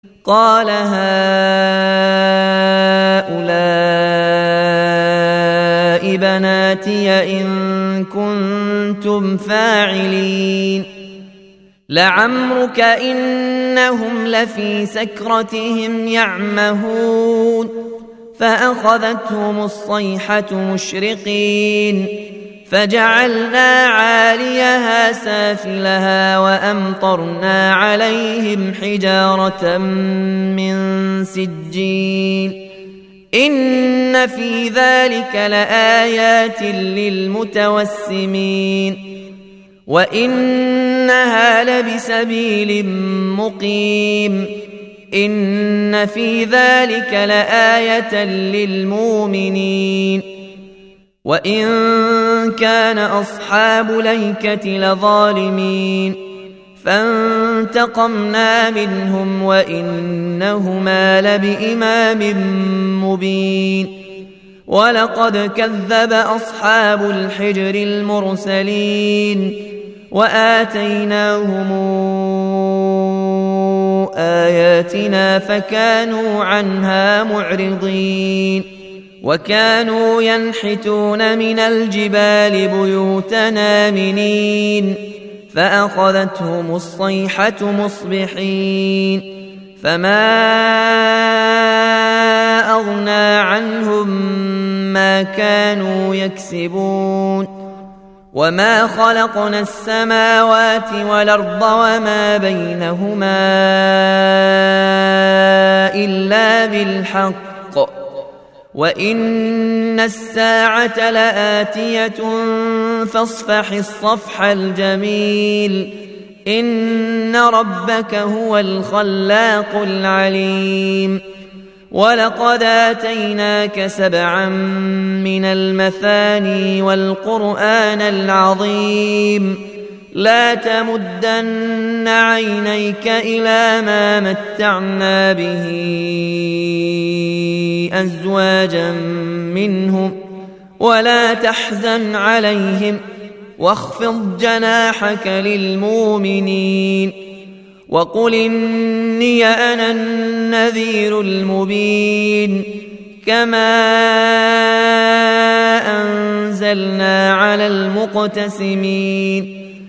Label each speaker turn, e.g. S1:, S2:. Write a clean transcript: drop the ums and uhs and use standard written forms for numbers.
S1: قال هؤلاء بناتي إن كنتم فاعلين لعمرك إنهم لفي سكرتهم يعمهون فأخذتهم الصيحة مشرقين فجعلنا عاليها سافلها وأمطرنا عليهم حجارة من سجيل إن في ذلك لآيات للمتوسمين وإنها لبسبيل مقيم إن في ذلك لآية للمؤمنين وإن كان أصحاب ليكة لظالمين فانتقمنا منهم وإنهما لبإمام مبين ولقد كذب أصحاب الحجر المرسلين وآتيناهم آياتنا فكانوا عنها معرضين وكانوا ينحتون من الجبال بيوتنا آمنين فأخذتهم الصيحة مصبحين فما أغنى عنهم ما كانوا يكسبون وما خلقنا السماوات والأرض وما بينهما إلا بالحق وإن الساعة لآتية فاصفح الصفح الجميل إن ربك هو الخلاق العليم ولقد آتيناك 7 من المثاني والقرآن العظيم لا تمدن عينيك إلى ما متعنا به أزواجا منهم ولا تحزن عليهم واخفض جناحك للمؤمنين وقل إني أنا النذير المبين كما أنزلنا على المقتسمين